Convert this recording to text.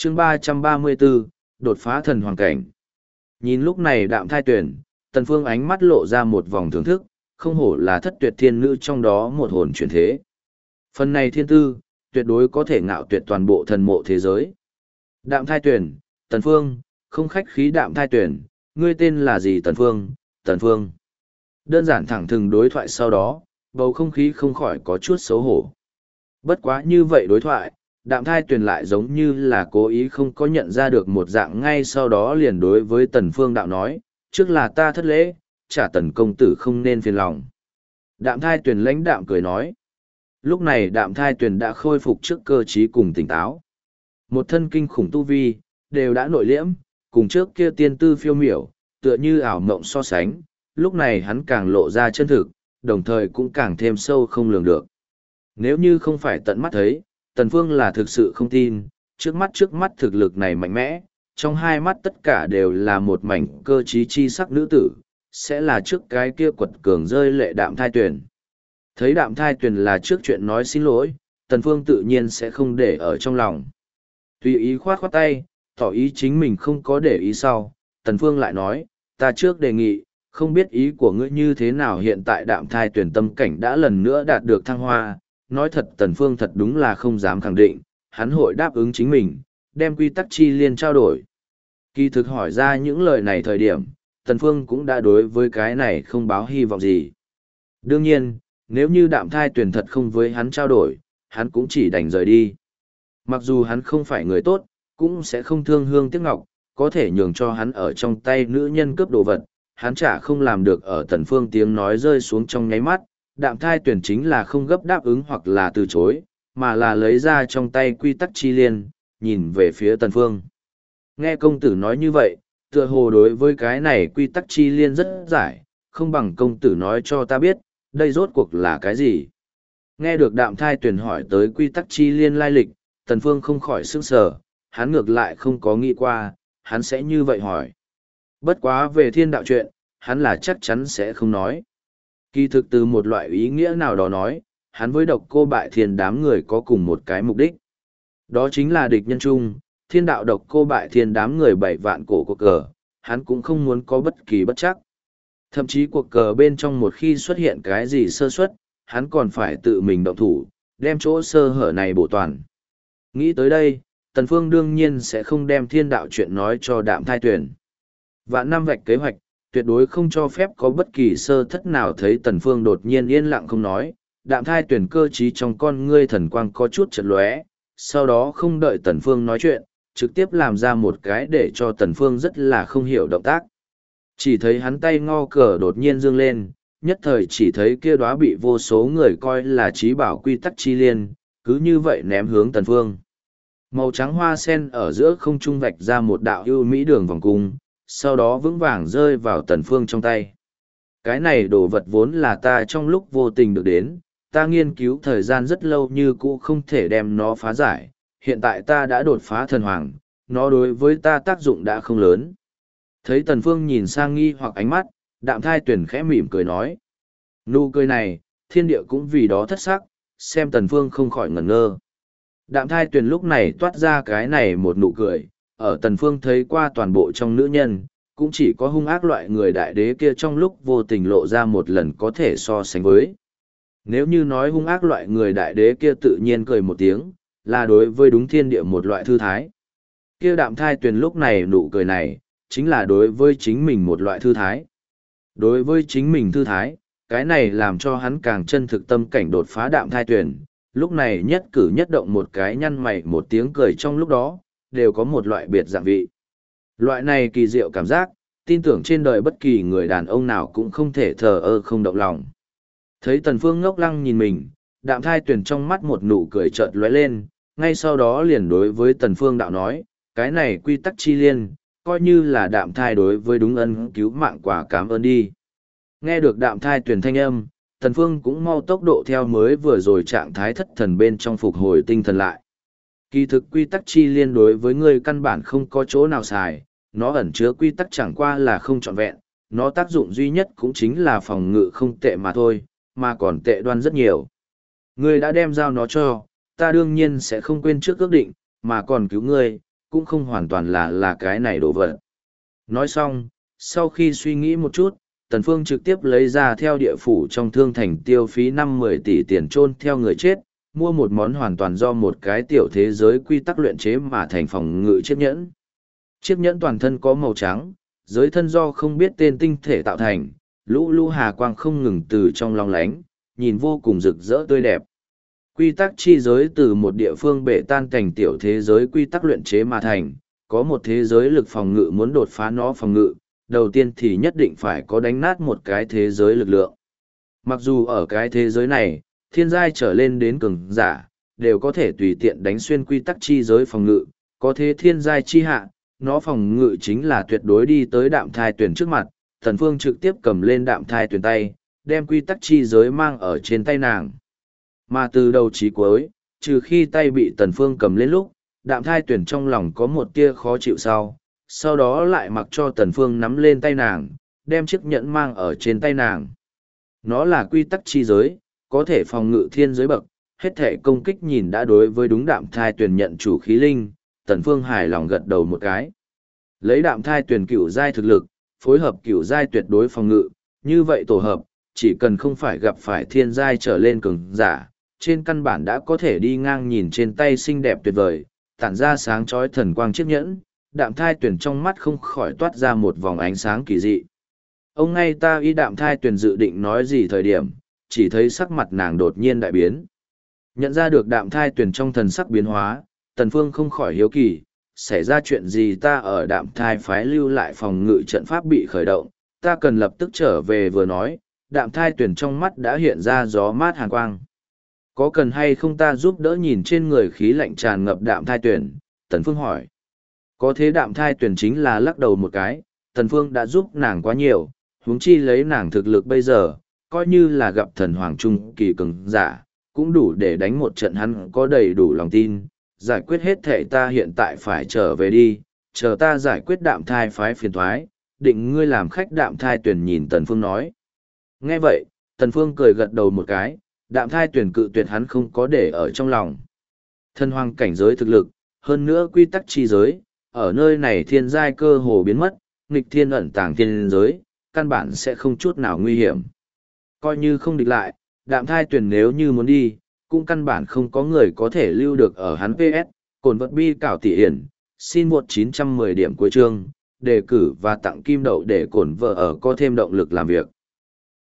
chương 334, đột phá thần hoàng cảnh. Nhìn lúc này Đạm Thai Tuyền, Tần Phương ánh mắt lộ ra một vòng thưởng thức, không hổ là thất tuyệt thiên nữ trong đó một hồn chuyển thế. Phần này thiên tư, tuyệt đối có thể ngạo tuyệt toàn bộ thần mộ thế giới. Đạm Thai Tuyền, Tần Phương, không khách khí Đạm Thai Tuyền, ngươi tên là gì Tần Phương, Tần Phương. Đơn giản thẳng thừng đối thoại sau đó, bầu không khí không khỏi có chút xấu hổ. Bất quá như vậy đối thoại, Đạm Thai Tuyền lại giống như là cố ý không có nhận ra được một dạng, ngay sau đó liền đối với Tần Phương đạo nói, trước là ta thất lễ, trả Tần công tử không nên phiền lòng. Đạm Thai Tuyền lãnh đạm cười nói. Lúc này Đạm Thai Tuyền đã khôi phục trước cơ trí cùng tỉnh táo. Một thân kinh khủng tu vi, đều đã nội liễm, cùng trước kia tiên tư phiêu miểu, tựa như ảo mộng so sánh, lúc này hắn càng lộ ra chân thực, đồng thời cũng càng thêm sâu không lường được. Nếu như không phải tận mắt thấy, Tần Phương là thực sự không tin, trước mắt thực lực này mạnh mẽ, trong hai mắt tất cả đều là một mảnh cơ trí chi sắc nữ tử, sẽ là trước cái kia quật cường rơi lệ Đạm Thai Tuyền. Thấy Đạm Thai Tuyền là trước chuyện nói xin lỗi, Tần Phương tự nhiên sẽ không để ở trong lòng. Tùy ý khoát khoát tay, tỏ ý chính mình không có để ý sau, Tần Phương lại nói, ta trước đề nghị, không biết ý của ngươi như thế nào. Hiện tại Đạm Thai Tuyền tâm cảnh đã lần nữa đạt được thăng hoa, nói thật Tần Phương thật đúng là không dám khẳng định, hắn hội đáp ứng chính mình, đem quy tắc chi liên trao đổi. Kỳ thực hỏi ra những lời này thời điểm, Tần Phương cũng đã đối với cái này không báo hy vọng gì. Đương nhiên, nếu như Đạm Thai Tuyền thật không với hắn trao đổi, hắn cũng chỉ đành rời đi. Mặc dù hắn không phải người tốt, cũng sẽ không thương hương tiếc ngọc, có thể nhường cho hắn ở trong tay nữ nhân cướp đồ vật, hắn chả không làm được. Ở Tần Phương tiếng nói rơi xuống trong nháy mắt, Đạm Thai Tuyền chính là không gấp đáp ứng hoặc là từ chối, mà là lấy ra trong tay quy tắc chi liên, nhìn về phía Tần Phương. Nghe công tử nói như vậy, tựa hồ đối với cái này quy tắc chi liên rất giải, không bằng công tử nói cho ta biết, đây rốt cuộc là cái gì? Nghe được Đạm Thai Tuyền hỏi tới quy tắc chi liên lai lịch, Tần Phương không khỏi sửng sở, hắn ngược lại không có nghĩ qua, hắn sẽ như vậy hỏi. Bất quá về thiên đạo chuyện, hắn là chắc chắn sẽ không nói. Kỳ thực từ một loại ý nghĩa nào đó nói, hắn với Độc Cô Bại Thiên đám người có cùng một cái mục đích. Đó chính là địch nhân chung, thiên đạo Độc Cô Bại Thiên đám người 7 vạn cổ cuộc cờ, hắn cũng không muốn có bất kỳ bất chắc. Thậm chí cuộc cờ bên trong một khi xuất hiện cái gì sơ suất, hắn còn phải tự mình động thủ, đem chỗ sơ hở này bổ toàn. Nghĩ tới đây, Tần Phương đương nhiên sẽ không đem thiên đạo chuyện nói cho Đạm Thai Tuyền. Vạn năm vạch kế hoạch, tuyệt đối không cho phép có bất kỳ sơ thất nào. Thấy Tần Phương đột nhiên yên lặng không nói, Đạm Thai Tuyền cơ trí trong con ngươi thần quang có chút chợt lóe, sau đó không đợi Tần Phương nói chuyện, trực tiếp làm ra một cái để cho Tần Phương rất là không hiểu động tác. Chỉ thấy hắn tay ngo cờ đột nhiên dương lên, nhất thời chỉ thấy kia đóa bị vô số người coi là trí bảo quy tắc chi liên, cứ như vậy ném hướng Tần Phương. Màu trắng hoa sen ở giữa không trung vạch ra một đạo ưu mỹ đường vòng cung, sau đó vững vàng rơi vào Tần Phương trong tay. Cái này đồ vật vốn là ta trong lúc vô tình được đến, ta nghiên cứu thời gian rất lâu như cũ không thể đem nó phá giải, hiện tại ta đã đột phá thần hoàng, nó đối với ta tác dụng đã không lớn. Thấy Tần Phương nhìn sang nghi hoặc ánh mắt, Đạm Thai Tuyền khẽ mỉm cười nói. Nụ cười này, thiên địa cũng vì đó thất sắc, xem Tần Phương không khỏi ngẩn ngơ. Đạm Thai Tuyền lúc này toát ra cái này một nụ cười, ở Tần Phương thấy qua toàn bộ trong nữ nhân, cũng chỉ có hung ác loại người đại đế kia trong lúc vô tình lộ ra một lần có thể so sánh với. Nếu như nói hung ác loại người đại đế kia tự nhiên cười một tiếng, là đối với đúng thiên địa một loại thư thái. Kia Đạm Thai Tuyền lúc này nụ cười này, chính là đối với chính mình một loại thư thái. Đối với chính mình thư thái, cái này làm cho hắn càng chân thực tâm cảnh đột phá. Đạm Thai Tuyền, lúc này nhất cử nhất động một cái nhăn mày một tiếng cười trong lúc đó, đều có một loại biệt dạng vị. Loại này kỳ diệu cảm giác, tin tưởng trên đời bất kỳ người đàn ông nào cũng không thể thờ ơ không động lòng. Thấy Tần Phương ngốc lăng nhìn mình, Đạm Thai Tuyền trong mắt một nụ cười chợt lóe lên, ngay sau đó liền đối với Tần Phương đạo nói, cái này quy tắc chi liên, coi như là Đạm Thai đối với đúng ân cứu mạng quả cảm ơn đi. Nghe được Đạm Thai Tuyền thanh âm, Tần Phương cũng mau tốc độ theo mới vừa rồi trạng thái thất thần bên trong phục hồi tinh thần lại. Kỳ thực quy tắc chi liên đối với ngươi căn bản không có chỗ nào xài, nó ẩn chứa quy tắc chẳng qua là không trọn vẹn, nó tác dụng duy nhất cũng chính là phòng ngự không tệ mà thôi, mà còn tệ đoan rất nhiều. Ngươi đã đem giao nó cho, ta đương nhiên sẽ không quên trước ước định, mà còn cứu ngươi, cũng không hoàn toàn là cái này đổ vật. Nói xong, sau khi suy nghĩ một chút, Tần Phương trực tiếp lấy ra theo địa phủ trong thương thành tiêu phí 5-10 tỷ tiền chôn theo người chết, mua một món hoàn toàn do một cái tiểu thế giới quy tắc luyện chế mà thành phòng ngự chiếc nhẫn. Chiếc nhẫn toàn thân có màu trắng, giới thân do không biết tên tinh thể tạo thành, lũ lũ hà quang không ngừng từ trong long lánh, nhìn vô cùng rực rỡ tươi đẹp. Quy tắc chi giới từ một địa phương bể tan cảnh tiểu thế giới quy tắc luyện chế mà thành, có một thế giới lực phòng ngự muốn đột phá nó phòng ngự, đầu tiên thì nhất định phải có đánh nát một cái thế giới lực lượng. Mặc dù ở cái thế giới này, thiên giai trở lên đến cường giả, đều có thể tùy tiện đánh xuyên quy tắc chi giới phòng ngự, có thế thiên giai chi hạ, nó phòng ngự chính là tuyệt đối đi tới đạm thai tuyển trước mặt, Thần Phương trực tiếp cầm lên đạm thai tuyển tay, đem quy tắc chi giới mang ở trên tay nàng. Mà từ đầu chí cuối, trừ khi tay bị Tần Phương cầm lên lúc, đạm thai tuyển trong lòng có một tia khó chịu sau đó lại mặc cho Tần Phương nắm lên tay nàng, đem chiếc nhẫn mang ở trên tay nàng. Nó là quy tắc chi giới, có thể phòng ngự thiên giới bậc, hết thể công kích nhìn đã đối với đúng đạm thai tuyển nhận chủ khí linh, Tần Phương hài lòng gật đầu một cái. Lấy đạm thai tuyển cửu giai thực lực, phối hợp cửu giai tuyệt đối phòng ngự, như vậy tổ hợp, chỉ cần không phải gặp phải thiên giai trở lên cường giả, trên căn bản đã có thể đi ngang nhìn trên tay xinh đẹp tuyệt vời, tản ra sáng chói thần quang chiếc nhẫn, đạm thai tuyển trong mắt không khỏi toát ra một vòng ánh sáng kỳ dị. Ông ngay ta y đạm thai tuyển dự định nói gì thời điểm, chỉ thấy sắc mặt nàng đột nhiên đại biến. Nhận ra được đạm thai tuyển trong thần sắc biến hóa, Tần Phương không khỏi hiếu kỳ, xảy ra chuyện gì ta ở đạm thai phái lưu lại phòng ngự trận pháp bị khởi động, ta cần lập tức trở về vừa nói, đạm thai tuyển trong mắt đã hiện ra gió mát hàn quang. Có cần hay không ta giúp đỡ nhìn trên người khí lạnh tràn ngập đạm thai tuyển? Tần Phương hỏi. Có thế đạm thai tuyển chính là lắc đầu một cái, Tần Phương đã giúp nàng quá nhiều, huống chi lấy nàng thực lực bây giờ, coi như là gặp thần hoàng trung kỳ cường giả, cũng đủ để đánh một trận hắn có đầy đủ lòng tin, giải quyết hết thệ ta hiện tại phải trở về đi, chờ ta giải quyết đạm thai phái phiền thoái, định ngươi làm khách đạm thai tuyển nhìn Tần Phương nói. Nghe vậy, Tần Phương cười gật đầu một cái, đạm thai tuyển cự tuyệt hắn không có để ở trong lòng. Thần hoàng cảnh giới thực lực, hơn nữa quy tắc chi giới, ở nơi này thiên giai cơ hồ biến mất, nghịch thiên ẩn tàng thiên giới, căn bản sẽ không chút nào nguy hiểm. Coi như không địch lại, đạm thai tuyển nếu như muốn đi, cũng căn bản không có người có thể lưu được ở hắn PS, cồn vật bi cảo tỷ hiển, xin 1910 điểm cuối chương, đề cử và tặng kim đậu để cổn vợ ở có thêm động lực làm việc.